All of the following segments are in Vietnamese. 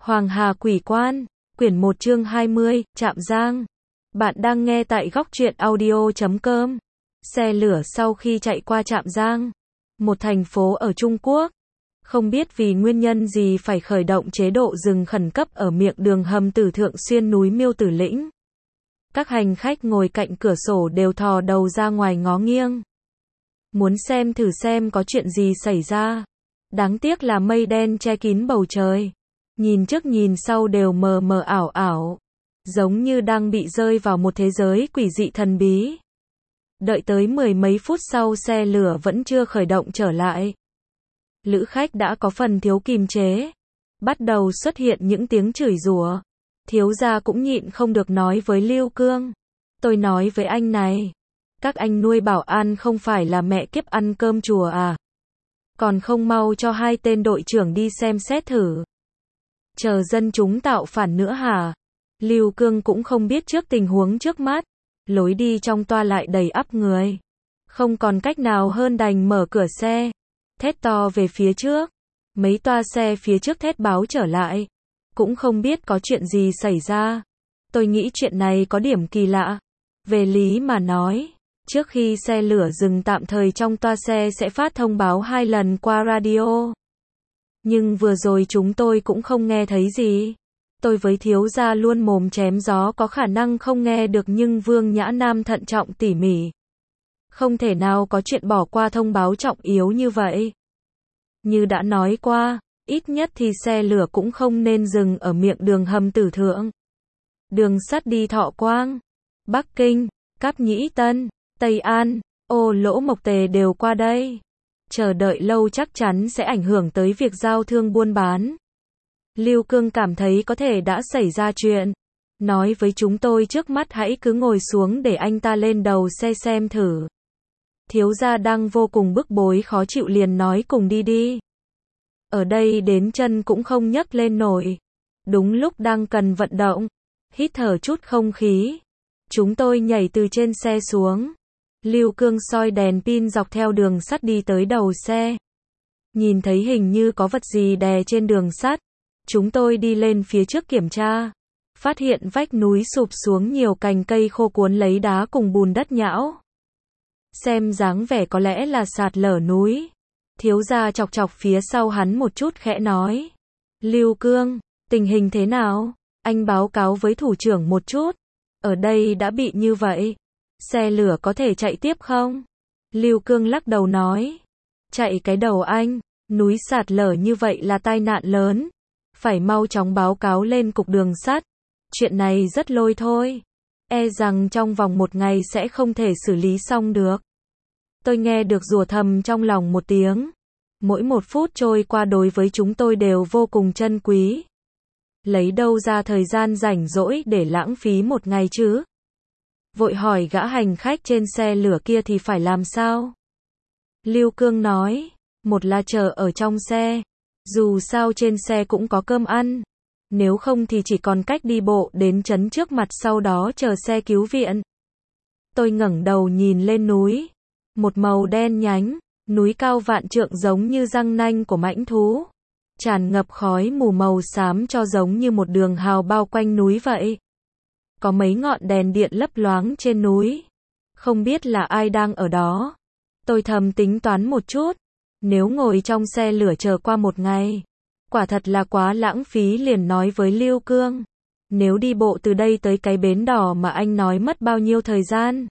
Hoàng Hà Quỷ Quan, quyển 1 chương 20, Trạm Giang. Bạn đang nghe tại góc truyện audio.com. Xe lửa sau khi chạy qua Trạm Giang, một thành phố ở Trung Quốc, không biết vì nguyên nhân gì phải khởi động chế độ dừng khẩn cấp ở miệng đường hầm Tử Thượng xuyên núi Miêu Tử Lĩnh. Các hành khách ngồi cạnh cửa sổ đều thò đầu ra ngoài ngó nghiêng, muốn xem thử xem có chuyện gì xảy ra. Đáng tiếc là mây đen che kín bầu trời, nhìn trước nhìn sau đều mờ mờ ảo ảo, giống như đang bị rơi vào một thế giới quỷ dị thần bí. Đợi tới mười mấy phút sau xe lửa vẫn chưa khởi động trở lại. Lữ khách đã có phần thiếu kiềm chế, bắt đầu xuất hiện những tiếng chửi rủa. Thiếu gia cũng nhịn không được nói với Lưu Cương, tôi nói với anh này, các anh nuôi bảo an không phải là mẹ kiếp ăn cơm chùa à? Còn không mau cho hai tên đội trưởng đi xem xét thử. Chờ dân chúng tạo phản nữa hả? Lưu Cương cũng không biết trước tình huống trước mắt, lối đi trong toa lại đầy ắp người. Không còn cách nào hơn đành mở cửa xe, thét to về phía trước. Mấy toa xe phía trước thét báo trở lại, cũng không biết có chuyện gì xảy ra. Tôi nghĩ chuyện này có điểm kỳ lạ. Về lý mà nói, trước khi xe lửa dừng tạm thời trong toa xe sẽ phát thông báo 2 lần qua radio. Nhưng vừa rồi chúng tôi cũng không nghe thấy gì. Tôi với thiếu gia luôn mồm chém gió có khả năng không nghe được, nhưng Vương Nhã Nam thận trọng tỉ mỉ. Không thể nào có chuyện bỏ qua thông báo trọng yếu như vậy. Như đã nói qua, ít nhất thì xe lửa cũng không nên dừng ở miệng đường hầm Tử Thượng. Đường sắt đi Thọ Quang, Bắc Kinh, Cáp Nhĩ Tân, Tây An, Ô Lỗ Mộc Tề đều qua đây. Chờ đợi lâu chắc chắn sẽ ảnh hưởng tới việc giao thương buôn bán. Lưu Cương cảm thấy có thể đã xảy ra chuyện. Nói với chúng tôi trước mắt hãy cứ ngồi xuống để anh ta lên đầu xe xem thử. Thiếu gia đang vô cùng bức bối khó chịu liền nói cùng đi đi. Ở đây đến chân cũng không nhấc lên nổi. Đúng lúc đang cần vận động, hít thở chút không khí, chúng tôi nhảy từ trên xe xuống. Lưu Cương soi đèn pin dọc theo đường sắt đi tới đầu xe. Nhìn thấy hình như có vật gì đè trên đường sắt. Chúng tôi đi lên phía trước kiểm tra, phát hiện vách núi sụp xuống nhiều cành cây khô cuốn lấy đá cùng bùn đất nhão. Xem dáng vẻ có lẽ là sạt lở núi. Thiếu gia chọc chọc phía sau hắn một chút khẽ nói, Lưu Cương, tình hình thế nào? Anh báo cáo với thủ trưởng một chút. Ở đây đã bị như vậy, xe lửa có thể chạy tiếp không? Lưu Cương lắc đầu nói, chạy cái đầu anh, núi sạt lở như vậy là tai nạn lớn. Phải mau chóng báo cáo lên cục đường sắt. Chuyện này rất lôi thôi. E rằng trong vòng 1 ngày sẽ không thể xử lý xong được. Tôi nghe được rủa thầm trong lòng một tiếng. Mỗi 1 phút trôi qua đối với chúng tôi đều vô cùng trân quý. Lấy đâu ra thời gian rảnh rỗi để lãng phí 1 ngày chứ? Vội hỏi gã hành khách trên xe lửa kia thì phải làm sao? Lưu Cương nói, một là chờ ở trong xe. Dù sao trên xe cũng có cơm ăn. Nếu không thì chỉ còn cách đi bộ đến trấn trước mặt sau đó chờ xe cứu viện. Tôi ngẩng đầu nhìn lên núi. Một màu đen nhánh, núi cao vạn trượng giống như răng nanh của mãnh thú. Tràn ngập khói mù màu xám cho giống như một đường hào bao quanh núi vậy. Có mấy ngọn đèn điện lấp loáng trên núi. Không biết là ai đang ở đó. Tôi thầm tính toán một chút. Nếu ngồi trong xe lửa chờ qua 1 ngày, quả thật là quá lãng phí, liền nói với Lưu Cương. Nếu đi bộ từ đây tới cái bến đỏ mà anh nói mất bao nhiêu thời gian?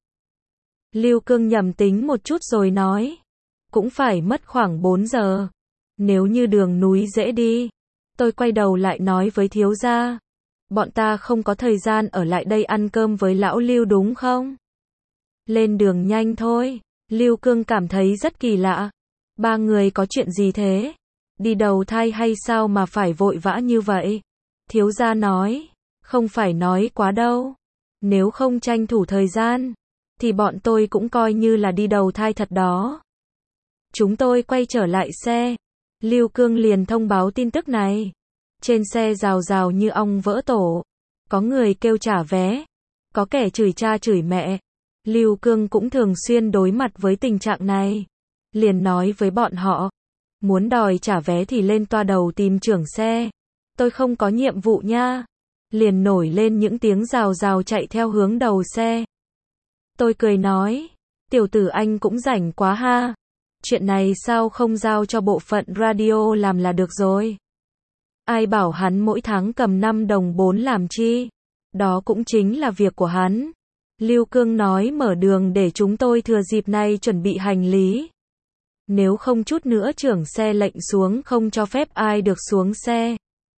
Lưu Cương nhẩm tính một chút rồi nói, cũng phải mất khoảng 4 giờ. Nếu như đường núi dễ đi. Tôi quay đầu lại nói với thiếu gia, bọn ta không có thời gian ở lại đây ăn cơm với lão Lưu đúng không? Lên đường nhanh thôi. Lưu Cương cảm thấy rất kỳ lạ. 3 người có chuyện gì thế? Đi đầu thai hay sao mà phải vội vã như vậy? Thiếu gia nói, không phải nói quá đâu. Nếu không tranh thủ thời gian, thì bọn tôi cũng coi như là đi đầu thai thật đó. Chúng tôi quay trở lại xe. Lưu Cương liền thông báo tin tức này. Trên xe rào rào như ong vỡ tổ. Có người kêu trả vé. Có kẻ chửi cha chửi mẹ. Lưu Cương cũng thường xuyên đối mặt với tình trạng này. Liền nói với bọn họ, muốn đòi trả vé thì lên toa đầu tìm trưởng xe. tôi không có nhiệm vụ nha. Liền nổi lên những tiếng rào rào chạy theo hướng đầu xe. Tôi cười nói, tiểu tử anh cũng rảnh quá ha. Chuyện này sao không giao cho bộ phận radio làm là được rồi. Ai bảo hắn mỗi tháng cầm 5 đồng 4 làm chi. Đó cũng chính là việc của hắn. Lưu Cương nói mở đường để chúng tôi thừa dịp này chuẩn bị hành lý. Nếu không chút nữa trưởng xe lệnh xuống không cho phép ai được xuống xe.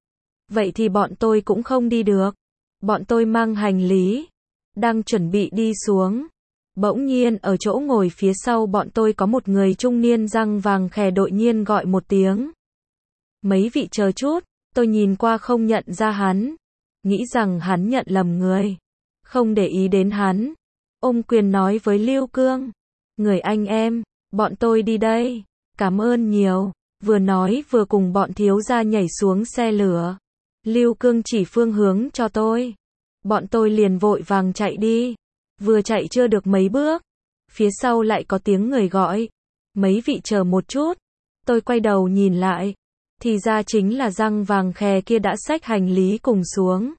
Vậy thì bọn tôi cũng không đi được. Bọn tôi mang hành lý, đang chuẩn bị đi xuống. Bỗng nhiên ở chỗ ngồi phía sau bọn tôi có một người trung niên răng vàng khè đột nhiên gọi một tiếng. Mấy vị chờ chút, tôi nhìn qua không nhận ra hắn. Nghĩ rằng hắn nhận lầm người. Không để ý đến hắn. Ôm quyền nói với Lưu Cương. Người anh em, bọn tôi đi đây. Cảm ơn nhiều. Vừa nói vừa cùng bọn thiếu gia nhảy xuống xe lửa. Lưu Cương chỉ phương hướng cho tôi. Bọn tôi liền vội vàng chạy đi. Vừa chạy chưa được mấy bước. Phía sau lại có tiếng người gọi. Mấy vị chờ một chút. Tôi quay đầu nhìn lại. Thì ra chính là răng vàng khè kia đã xách hành lý cùng xuống.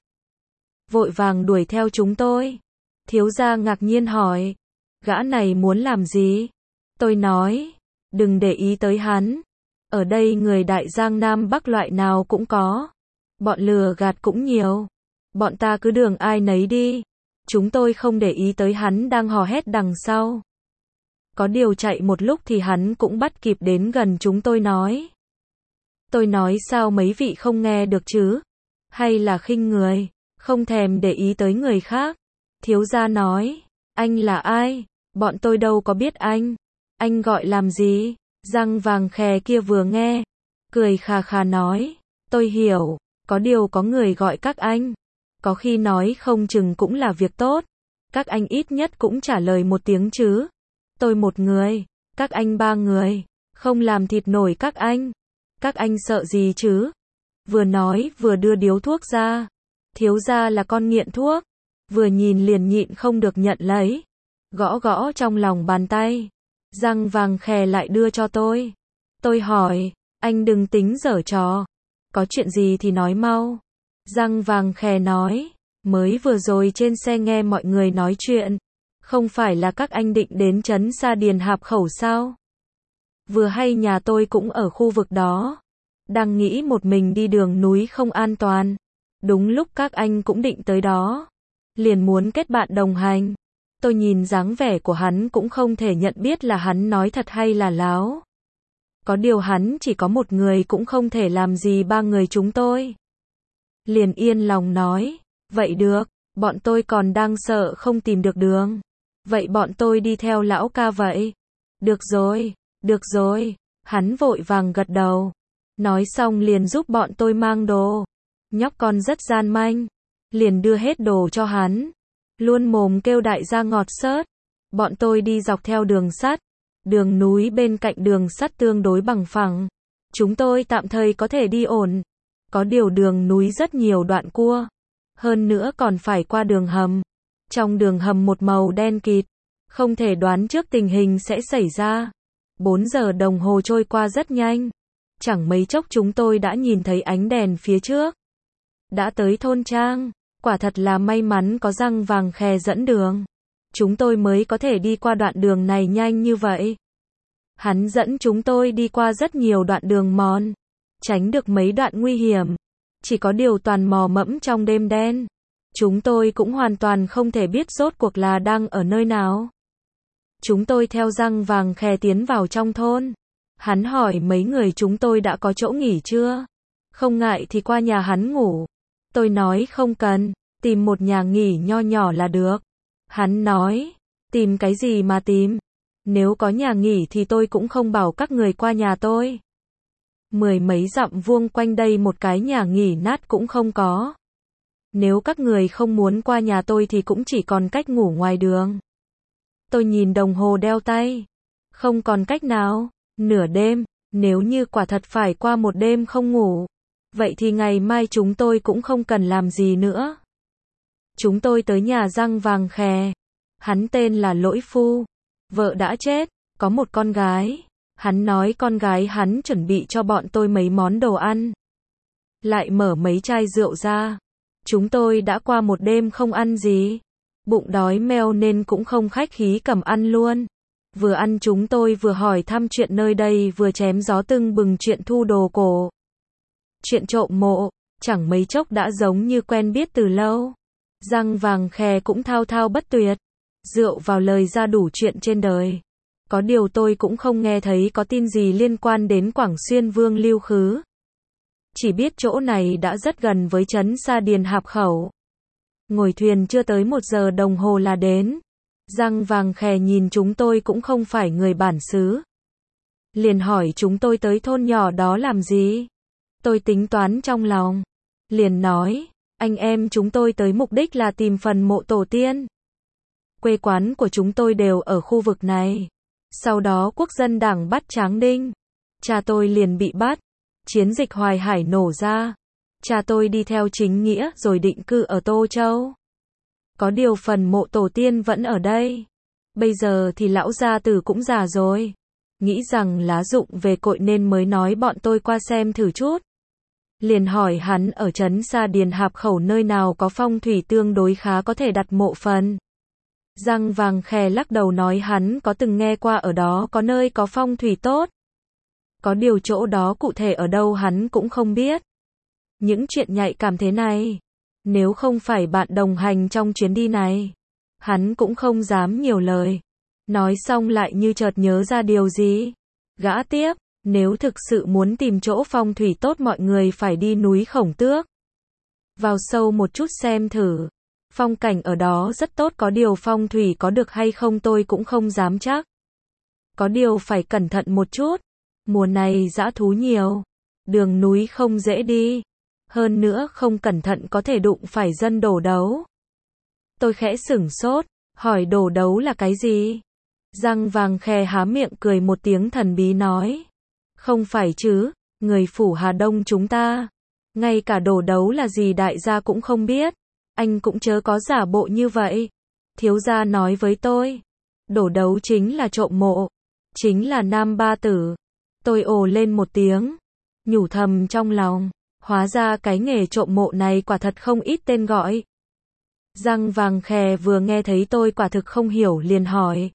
Vội vàng đuổi theo chúng tôi. Thiếu gia ngạc nhiên hỏi. Gã này muốn làm gì? Tôi nói. Đừng để ý tới hắn. Ở đây người đại giang nam bắc loại nào cũng có. Bọn lừa gạt cũng nhiều. Bọn ta cứ đường ai nấy đi. Chúng tôi không để ý tới hắn đang hò hét đằng sau. Có điều chạy một lúc thì hắn cũng bắt kịp đến gần chúng tôi nói. Tôi nói sao mấy vị không nghe được chứ? Hay là khinh người? Không thèm để ý tới người khác. Thiếu gia nói. Anh là ai? Bọn tôi đâu có biết anh. Anh gọi làm gì? Răng vàng khè kia vừa nghe. Cười khà khà nói. Tôi hiểu. Có điều có người gọi các anh. Có khi nói không chừng cũng là việc tốt. Các anh ít nhất cũng trả lời một tiếng chứ. Tôi một người. Các anh 3 người. Không làm thịt nổi các anh. Các anh sợ gì chứ? Vừa nói vừa đưa điếu thuốc ra. Thiếu gia là con nghiện thuốc. Vừa nhìn liền nhịn không được nhận lấy. Gõ gõ trong lòng bàn tay. Răng vàng khè lại đưa cho tôi. Tôi hỏi, anh đừng tính giở trò. Có chuyện gì thì nói mau. Răng vàng khè nói, mới vừa rồi trên xe nghe mọi người nói chuyện. Không phải là các anh định đến trấn Sa Điền Hạp Khẩu sao? Vừa hay nhà tôi cũng ở khu vực đó. Đang nghĩ một mình đi đường núi không an toàn. Đúng lúc các anh cũng định tới đó. Liền muốn kết bạn đồng hành. Tôi nhìn dáng vẻ của hắn cũng không thể nhận biết là hắn nói thật hay là láo. Có điều hắn chỉ có một người cũng không thể làm gì 3 người chúng tôi. Liền yên lòng nói, vậy được, bọn tôi còn đang sợ không tìm được đường. Vậy bọn tôi đi theo lão ca vậy. Được rồi, hắn vội vàng gật đầu. Nói xong liền giúp bọn tôi mang đồ. Nhóc con rất gian manh. Liền đưa hết đồ cho hắn. Luôn mồm kêu đại gia ngọt xớt. Bọn tôi đi dọc theo đường sắt. Đường núi bên cạnh đường sắt tương đối bằng phẳng. Chúng tôi tạm thời có thể đi ổn. Có điều đường núi rất nhiều đoạn cua. Hơn nữa còn phải qua đường hầm. Trong đường hầm một màu đen kịt. Không thể đoán trước tình hình sẽ xảy ra. 4 giờ đồng hồ trôi qua rất nhanh. Chẳng mấy chốc chúng tôi đã nhìn thấy ánh đèn phía trước. Đã tới thôn trang. Quả thật là may mắn có răng vàng khè dẫn đường. Chúng tôi mới có thể đi qua đoạn đường này nhanh như vậy. Hắn dẫn chúng tôi đi qua rất nhiều đoạn đường mòn. Tránh được mấy đoạn nguy hiểm. Chỉ có điều toàn mò mẫm trong đêm đen. Chúng tôi cũng hoàn toàn không thể biết rốt cuộc là đang ở nơi nào. Chúng tôi theo răng vàng khè tiến vào trong thôn. Hắn hỏi mấy người chúng tôi đã có chỗ nghỉ chưa? Không ngại thì qua nhà hắn ngủ. Tôi nói không cần, tìm một nhà nghỉ nho nhỏ là được. Hắn nói, tìm cái gì mà tìm? Nếu có nhà nghỉ thì tôi cũng không bảo các người qua nhà tôi. 10 mấy dặm vuông quanh đây một cái nhà nghỉ nát cũng không có. Nếu các người không muốn qua nhà tôi thì cũng chỉ còn cách ngủ ngoài đường. Tôi nhìn đồng hồ đeo tay. Không còn cách nào. Nửa đêm, nếu như quả thật phải qua một đêm không ngủ. Vậy thì ngày mai chúng tôi cũng không cần làm gì nữa. Chúng tôi tới nhà răng vàng khè. Hắn tên là Lỗi Phu. Vợ đã chết, có một con gái. Hắn nói con gái hắn chuẩn bị cho bọn tôi mấy món đồ ăn. lại mở mấy chai rượu ra. Chúng tôi đã qua một đêm không ăn gì. Bụng đói meo nên cũng không khách khí cầm ăn luôn. Vừa ăn chúng tôi vừa hỏi thăm chuyện nơi đây, vừa chém gió tưng bừng chuyện thu đồ cổ. Chuyện trộm mộ, chẳng mấy chốc đã giống như quen biết từ lâu. Răng vàng khè cũng thao thao bất tuyệt. Rượu vào lời ra đủ chuyện trên đời. Có điều tôi cũng không nghe thấy có tin gì liên quan đến Quảng Xuyên Vương Lưu Khứ. Chỉ biết chỗ này đã rất gần với trấn Sa Điền Hạp Khẩu. Ngồi thuyền chưa tới 1 giờ đồng hồ là đến. Răng vàng khè nhìn chúng tôi cũng không phải người bản xứ. Liền hỏi chúng tôi tới thôn nhỏ đó làm gì. Tôi tính toán trong lòng. Liền nói, anh em chúng tôi tới mục đích là tìm phần mộ tổ tiên. Quê quán của chúng tôi đều ở khu vực này. Sau đó quốc dân đảng bắt Tráng Đinh. Cha tôi liền bị bắt. Chiến dịch Hoài Hải nổ ra. Cha tôi đi theo chính nghĩa rồi định cư ở Tô Châu. Có điều phần mộ tổ tiên vẫn ở đây. Bây giờ thì lão gia tử cũng già rồi. Nghĩ rằng lá rụng về cội nên mới nói bọn tôi qua xem thử chút. Liền hỏi hắn ở trấn Sa Điền Hạp Khẩu nơi nào có phong thủy tương đối khá có thể đặt mộ phần. Răng vàng khè lắc đầu nói hắn có từng nghe qua ở đó có nơi có phong thủy tốt. Có điều chỗ đó cụ thể ở đâu hắn cũng không biết. Những chuyện nhạy cảm thế này, nếu không phải bạn đồng hành trong chuyến đi này, hắn cũng không dám nhiều lời. Nói xong lại như chợt nhớ ra điều gì. Gã tiếp, nếu thực sự muốn tìm chỗ phong thủy tốt mọi người phải đi núi Khổng Tước. Vào sâu một chút xem thử. Phong cảnh ở đó rất tốt, có điều phong thủy có được hay không tôi cũng không dám chắc. Có điều phải cẩn thận một chút. Mùa này dã thú nhiều. Đường núi không dễ đi. Hơn nữa không cẩn thận có thể đụng phải dân đổ đấu. Tôi khẽ sửng sốt, hỏi đổ đấu là cái gì? Răng vàng khè há miệng cười một tiếng thần bí nói. Không phải chứ, người phủ Hà Đông chúng ta. Ngay cả đổ đấu là gì đại gia cũng không biết. Anh cũng chớ có giả bộ như vậy. Thiếu gia nói với tôi. Đổ đấu chính là trộm mộ. Chính là nam ba tử. Tôi ồ lên một tiếng. Nhủ thầm trong lòng. Hóa ra cái nghề trộm mộ này quả thật không ít tên gọi. Răng vàng khè vừa nghe thấy tôi quả thực không hiểu liền hỏi.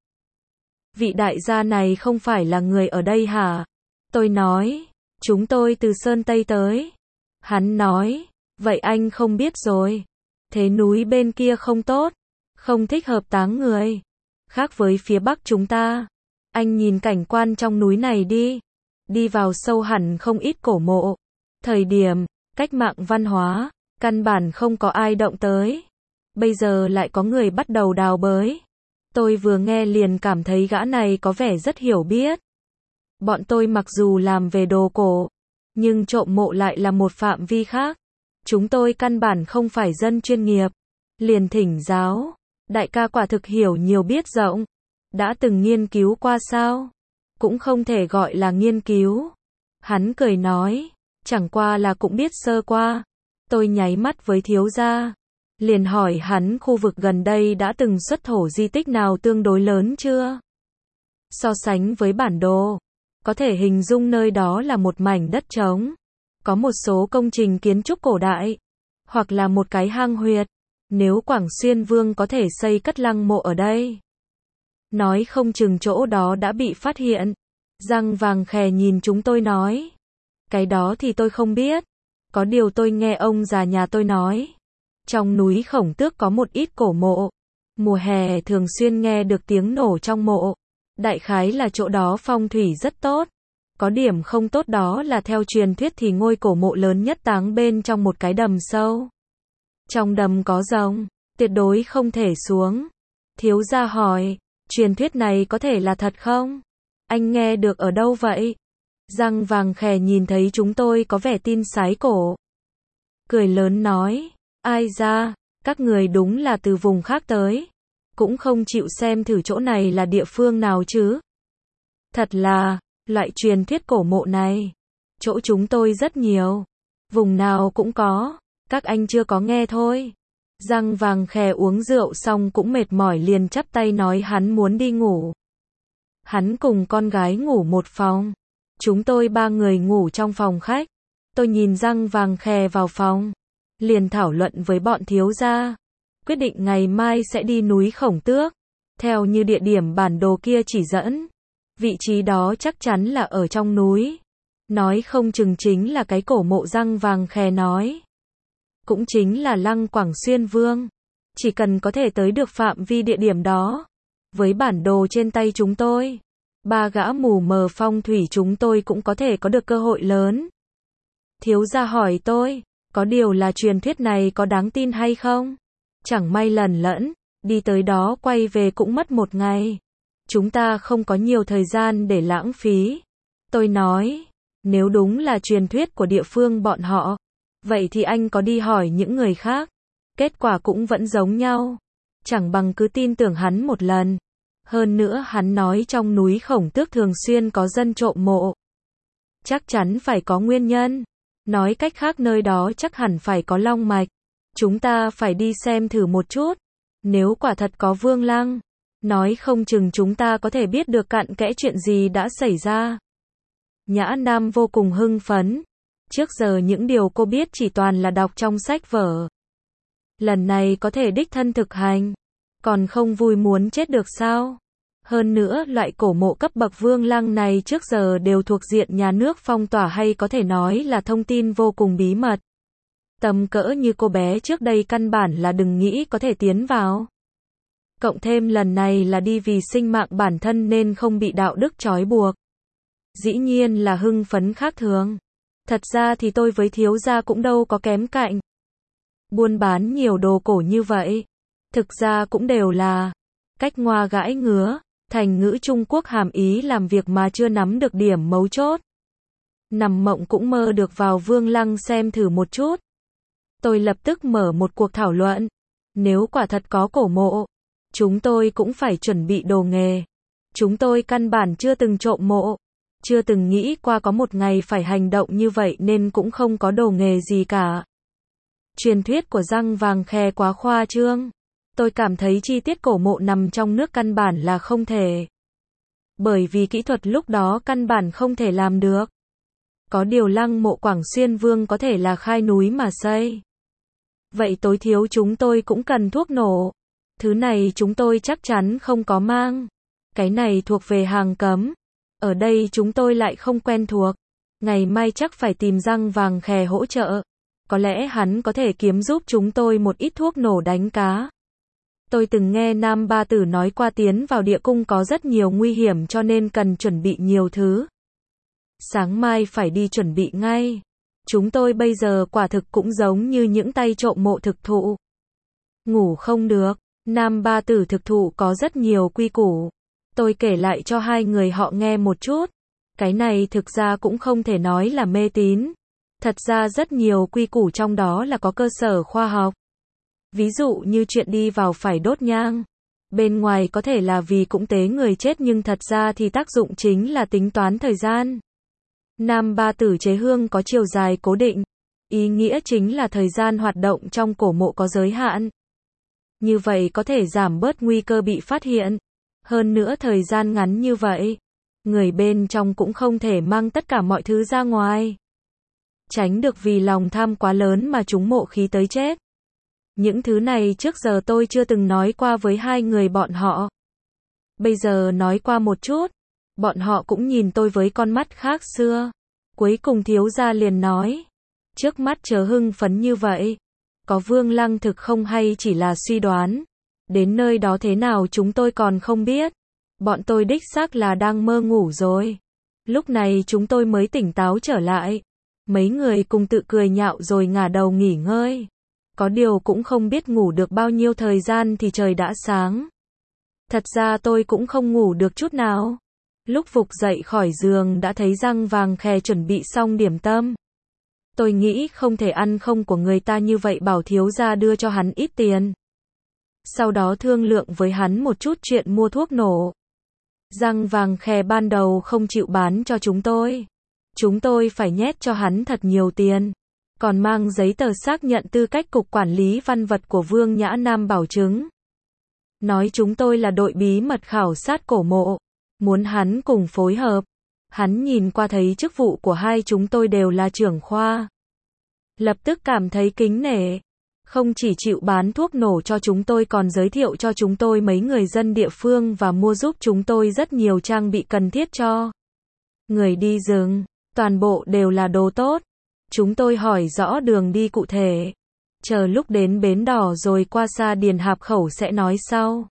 Vị đại gia này không phải là người ở đây hả? Tôi nói. Chúng tôi từ Sơn Tây tới. Hắn nói. Vậy anh không biết rồi. Thế núi bên kia không tốt. Không thích hợp táng người. Khác với phía Bắc chúng ta. Anh nhìn cảnh quan trong núi này đi. Đi vào sâu hẳn không ít cổ mộ. Thời điểm, cách mạng văn hóa, căn bản không có ai động tới. Bây giờ lại có người bắt đầu đào bới. Tôi vừa nghe liền cảm thấy gã này có vẻ rất hiểu biết. Bọn tôi mặc dù làm về đồ cổ, nhưng trộm mộ lại là một phạm vi khác. Chúng tôi căn bản không phải dân chuyên nghiệp. Liền thỉnh giáo. Đại ca quả thực hiểu nhiều biết rộng. Đã từng nghiên cứu qua sao? Cũng không thể gọi là nghiên cứu. Hắn cười nói. Chẳng qua là cũng biết sơ qua. Tôi nháy mắt với thiếu gia. Liền hỏi hắn khu vực gần đây đã từng xuất thổ di tích nào tương đối lớn chưa? So sánh với bản đồ, có thể hình dung nơi đó là một mảnh đất trống. Có một số công trình kiến trúc cổ đại. Hoặc là một cái hang huyệt. Nếu Quảng Xuyên Vương có thể xây cất lăng mộ ở đây. Nói không chừng chỗ đó đã bị phát hiện. Răng vàng khè nhìn chúng tôi nói. Cái đó thì tôi không biết. Có điều tôi nghe ông già nhà tôi nói. Trong núi Khổng Tước có một ít cổ mộ. Mùa hè thường xuyên nghe được tiếng nổ trong mộ. Đại khái là chỗ đó phong thủy rất tốt. Có điểm không tốt đó là theo truyền thuyết thì ngôi cổ mộ lớn nhất táng bên trong một cái đầm sâu. Trong đầm có rồng, tuyệt đối không thể xuống. Thiếu gia hỏi, truyền thuyết này có thể là thật không? Anh nghe được ở đâu vậy? Răng vàng khè nhìn thấy chúng tôi có vẻ tin sái cổ. Cười lớn nói, ai ra, các người đúng là từ vùng khác tới. Cũng không chịu xem thử chỗ này là địa phương nào chứ. Thật là, loại truyền thuyết cổ mộ này. Chỗ chúng tôi rất nhiều. Vùng nào cũng có. Các anh chưa có nghe thôi. Răng vàng khè uống rượu xong cũng mệt mỏi liền chắp tay nói hắn muốn đi ngủ. Hắn cùng con gái ngủ một phòng. Chúng tôi 3 người ngủ trong phòng khách. Tôi nhìn răng vàng khè vào phòng, liền thảo luận với bọn thiếu gia, quyết định ngày mai sẽ đi núi Khổng Tước, theo như địa điểm bản đồ kia chỉ dẫn. Vị trí đó chắc chắn là ở trong núi. Nói không chừng chính là cái cổ mộ răng vàng khè nói. Cũng chính là Lăng Quảng Xuyên Vương. Chỉ cần có thể tới được phạm vi địa điểm đó. Với bản đồ trên tay chúng tôi, 3 gã mù mờ phong thủy chúng tôi cũng có thể có được cơ hội lớn. Thiếu gia hỏi tôi, có điều là truyền thuyết này có đáng tin hay không? Chẳng may lẩn lẫn, đi tới đó quay về cũng mất 1 ngày. Chúng ta không có nhiều thời gian để lãng phí. Tôi nói, nếu đúng là truyền thuyết của địa phương bọn họ, vậy thì anh có đi hỏi những người khác. Kết quả cũng vẫn giống nhau. Chẳng bằng cứ tin tưởng hắn một lần. Hơn nữa hắn nói trong núi Khổng Tước thường xuyên có dân trộm mộ. Chắc chắn phải có nguyên nhân. Nói cách khác nơi đó chắc hẳn phải có long mạch. Chúng ta phải đi xem thử một chút. Nếu quả thật có Vương Lăng, nói không chừng chúng ta có thể biết được cặn kẽ chuyện gì đã xảy ra. Nhã Nam vô cùng hưng phấn. Trước giờ những điều cô biết chỉ toàn là đọc trong sách vở. Lần này có thể đích thân thực hành. Còn không vui muốn chết được sao? Hơn nữa, loại cổ mộ cấp bậc Vương Lăng này trước giờ đều thuộc diện nhà nước phong tỏa hay có thể nói là thông tin vô cùng bí mật. Tầm cỡ như cô bé trước đây căn bản là đừng nghĩ có thể tiến vào. Cộng thêm lần này là đi vì sinh mạng bản thân nên không bị đạo đức trói buộc. Dĩ nhiên là hưng phấn khác thường. Thật ra thì tôi với thiếu gia cũng đâu có kém cạnh. Buôn bán nhiều đồ cổ như vậy. Thực ra cũng đều là cách ngoa gãi ngứa. Thành ngữ Trung Quốc hàm ý làm việc mà chưa nắm được điểm mấu chốt. Nằm mộng cũng mơ được vào Vương Lăng xem thử một chút. Tôi lập tức mở một cuộc thảo luận. Nếu quả thật có cổ mộ, chúng tôi cũng phải chuẩn bị đồ nghề. Chúng tôi căn bản chưa từng trộm mộ. Chưa từng nghĩ qua có một ngày phải hành động như vậy nên cũng không có đồ nghề gì cả. Truyền thuyết của răng vàng khè quá khoa trương. Tôi cảm thấy chi tiết cổ mộ nằm trong nước căn bản là không thể. Bởi vì kỹ thuật lúc đó căn bản không thể làm được. Có điều Lăng mộ Quảng Xuyên Vương có thể là khai núi mà xây. Vậy tối thiếu chúng tôi cũng cần thuốc nổ. Thứ này chúng tôi chắc chắn không có mang. Cái này thuộc về hàng cấm. Ở đây chúng tôi lại không quen thuộc. Ngày mai chắc phải tìm răng vàng khè hỗ trợ. Có lẽ hắn có thể kiếm giúp chúng tôi một ít thuốc nổ đánh cá. Tôi từng nghe Nam Ba Tử nói qua tiến vào địa cung có rất nhiều nguy hiểm cho nên cần chuẩn bị nhiều thứ. Sáng mai phải đi chuẩn bị ngay. Chúng tôi bây giờ quả thực cũng giống như những tay trộm mộ thực thụ. Ngủ không được. Nam Ba Tử thực thụ có rất nhiều quy củ. Tôi kể lại cho hai người họ nghe một chút. Cái này thực ra cũng không thể nói là mê tín. Thật ra rất nhiều quy củ trong đó là có cơ sở khoa học. Ví dụ như chuyện đi vào phải đốt nhang. Bên ngoài có thể là vì cúng tế người chết nhưng thật ra thì tác dụng chính là tính toán thời gian. Nam Ba Tử chế hương có chiều dài cố định. Ý nghĩa chính là thời gian hoạt động trong cổ mộ có giới hạn. Như vậy có thể giảm bớt nguy cơ bị phát hiện. Hơn nữa thời gian ngắn như vậy, người bên trong cũng không thể mang tất cả mọi thứ ra ngoài. Tránh được vì lòng tham quá lớn mà chúng mộ khí tới chết. Những thứ này trước giờ tôi chưa từng nói qua với hai người bọn họ. Bây giờ nói qua một chút, bọn họ cũng nhìn tôi với con mắt khác xưa. Cuối cùng thiếu gia liền nói, trước mắt chớ hưng phấn như vậy. Có Vương Lăng thực không hay chỉ là suy đoán. Đến nơi đó thế nào chúng tôi còn không biết. Bọn tôi đích xác là đang mơ ngủ rồi. Lúc này chúng tôi mới tỉnh táo trở lại. Mấy người cùng tự cười nhạo rồi ngả đầu nghỉ ngơi. Có điều cũng không biết ngủ được bao nhiêu thời gian thì trời đã sáng. Thật ra tôi cũng không ngủ được chút nào. Lúc phục dậy khỏi giường đã thấy răng vàng khè chuẩn bị xong điểm tâm. Tôi nghĩ không thể ăn không của người ta như vậy bảo thiếu gia đưa cho hắn ít tiền. Sau đó thương lượng với hắn một chút chuyện mua thuốc nổ. Răng vàng khè ban đầu không chịu bán cho chúng tôi. Chúng tôi phải nhét cho hắn thật nhiều tiền. Còn mang giấy tờ xác nhận tư cách cục quản lý văn vật của Vương Nhã Nam bảo chứng. Nói chúng tôi là đội bí mật khảo sát cổ mộ. Muốn hắn cùng phối hợp. Hắn nhìn qua thấy chức vụ của hai chúng tôi đều là trưởng khoa. Lập tức cảm thấy kính nể. Không chỉ chịu bán thuốc nổ cho chúng tôi còn giới thiệu cho chúng tôi mấy người dân địa phương và mua giúp chúng tôi rất nhiều trang bị cần thiết cho người đi rừng. Toàn bộ đều là đồ tốt. Chúng tôi hỏi rõ đường đi cụ thể. Chờ lúc đến bến đỏ rồi qua Sa Điền Hạp khẩu sẽ nói sau.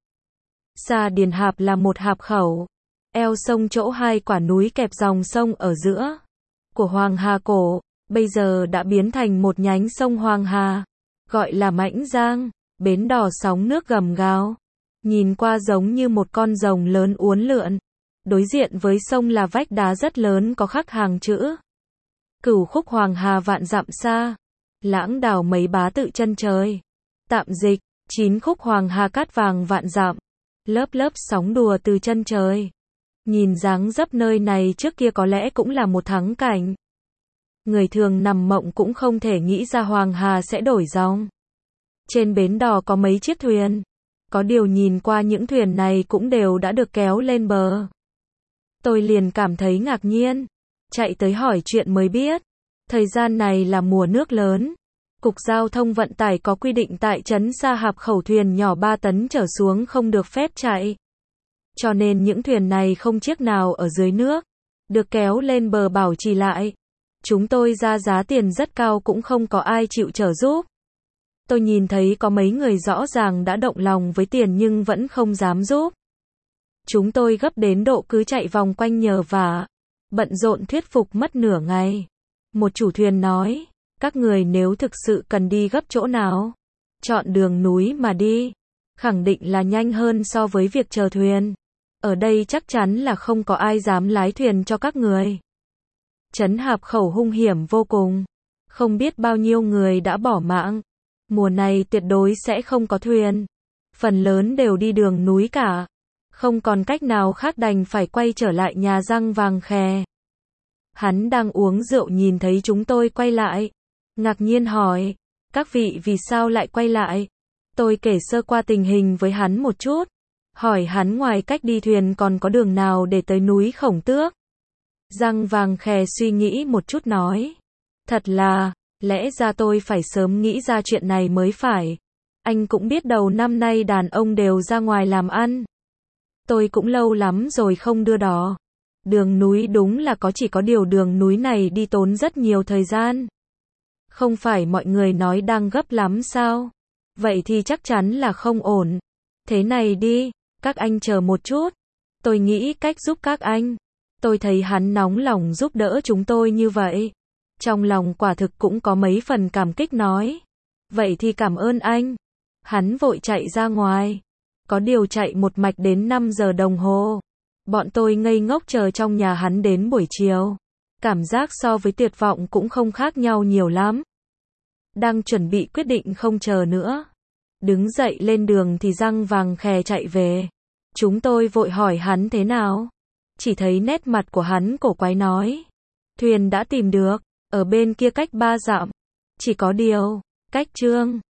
Sa Điền Hạp là một hạp khẩu. Eo sông chỗ hai quả núi kẹp dòng sông ở giữa của Hoàng Hà cổ, bây giờ đã biến thành một nhánh sông Hoàng Hà, gọi là Mãnh Giang. Bến đỏ sóng nước gầm gào, nhìn qua giống như một con rồng lớn uốn lượn. Đối diện với sông là vách đá rất lớn có khắc hàng chữ Cửu khúc Hoàng Hà vạn dặm xa, lãng đảo mấy bá tự chân trời. Tạm dịch, 9 khúc Hoàng Hà cát vàng vạn dặm, lớp lớp sóng đùa từ chân trời. Nhìn dáng dấp nơi này trước kia có lẽ cũng là một thắng cảnh. Người thường nằm mộng cũng không thể nghĩ ra Hoàng Hà sẽ đổi dòng. Trên bến đò có mấy chiếc thuyền. Có điều nhìn qua những thuyền này cũng đều đã được kéo lên bờ. Tôi liền cảm thấy ngạc nhiên. Chạy tới hỏi chuyện mới biết. Thời gian này là mùa nước lớn. Cục Giao thông Vận tải có quy định tại trấn Sa Hạp khẩu thuyền nhỏ 3 tấn trở xuống không được phép chạy. Cho nên những thuyền này không chiếc nào ở dưới nước, được kéo lên bờ bảo trì lại. Chúng tôi ra giá tiền rất cao cũng không có ai chịu trợ giúp. Tôi nhìn thấy có mấy người rõ ràng đã động lòng với tiền nhưng vẫn không dám giúp. Chúng tôi gấp đến độ cứ chạy vòng quanh nhờ vả, bận rộn thuyết phục mất nửa ngày. Một chủ thuyền nói, các người nếu thực sự cần đi gấp chỗ nào, chọn đường núi mà đi, khẳng định là nhanh hơn so với việc chờ thuyền. Ở đây chắc chắn là không có ai dám lái thuyền cho các người. Trấn Hạp khẩu hung hiểm vô cùng, không biết bao nhiêu người đã bỏ mạng. Mùa này tuyệt đối sẽ không có thuyền, phần lớn đều đi đường núi cả. Không còn cách nào khác đành phải quay trở lại nhà răng vàng khè. Hắn đang uống rượu nhìn thấy chúng tôi quay lại, ngạc nhiên hỏi, các vị vì sao lại quay lại? Tôi kể sơ qua tình hình với hắn một chút, hỏi hắn ngoài cách đi thuyền còn có đường nào để tới núi Khổng Tước. Răng vàng khè suy nghĩ một chút nói, thật là, lẽ ra tôi phải sớm nghĩ ra chuyện này mới phải. Anh cũng biết đầu năm nay đàn ông đều ra ngoài làm ăn. Tôi cũng lâu lắm rồi không đưa đò. Đường núi đúng là chỉ có điều đường núi này đi tốn rất nhiều thời gian. Không phải mọi người nói đang gấp lắm sao? Vậy thì chắc chắn là không ổn. Thế này đi, các anh chờ một chút. Tôi nghĩ cách giúp các anh. Tôi thấy hắn nóng lòng giúp đỡ chúng tôi như vậy. Trong lòng quả thực cũng có mấy phần cảm kích nói. Vậy thì cảm ơn anh. Hắn vội chạy ra ngoài. Có điều chạy một mạch đến 5 giờ đồng hồ. Bọn tôi ngây ngốc chờ trong nhà hắn đến buổi chiều. Cảm giác so với tuyệt vọng cũng không khác nhau nhiều lắm. Đang chuẩn bị quyết định không chờ nữa. Đứng dậy lên đường thì răng vàng khè chạy về. Chúng tôi vội hỏi hắn thế nào. Chỉ thấy nét mặt của hắn cổ quái nói. Thuyền đã tìm được, ở bên kia cách 3 dặm. Chỉ có điều, cách Trương